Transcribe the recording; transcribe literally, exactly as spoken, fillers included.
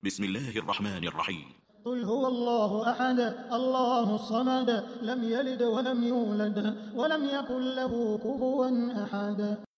بسم الله الرحمن الرحيم. قل هو الله أحد الله الصمد لم يلد ولم يولد ولم يكن له كفوا أحد.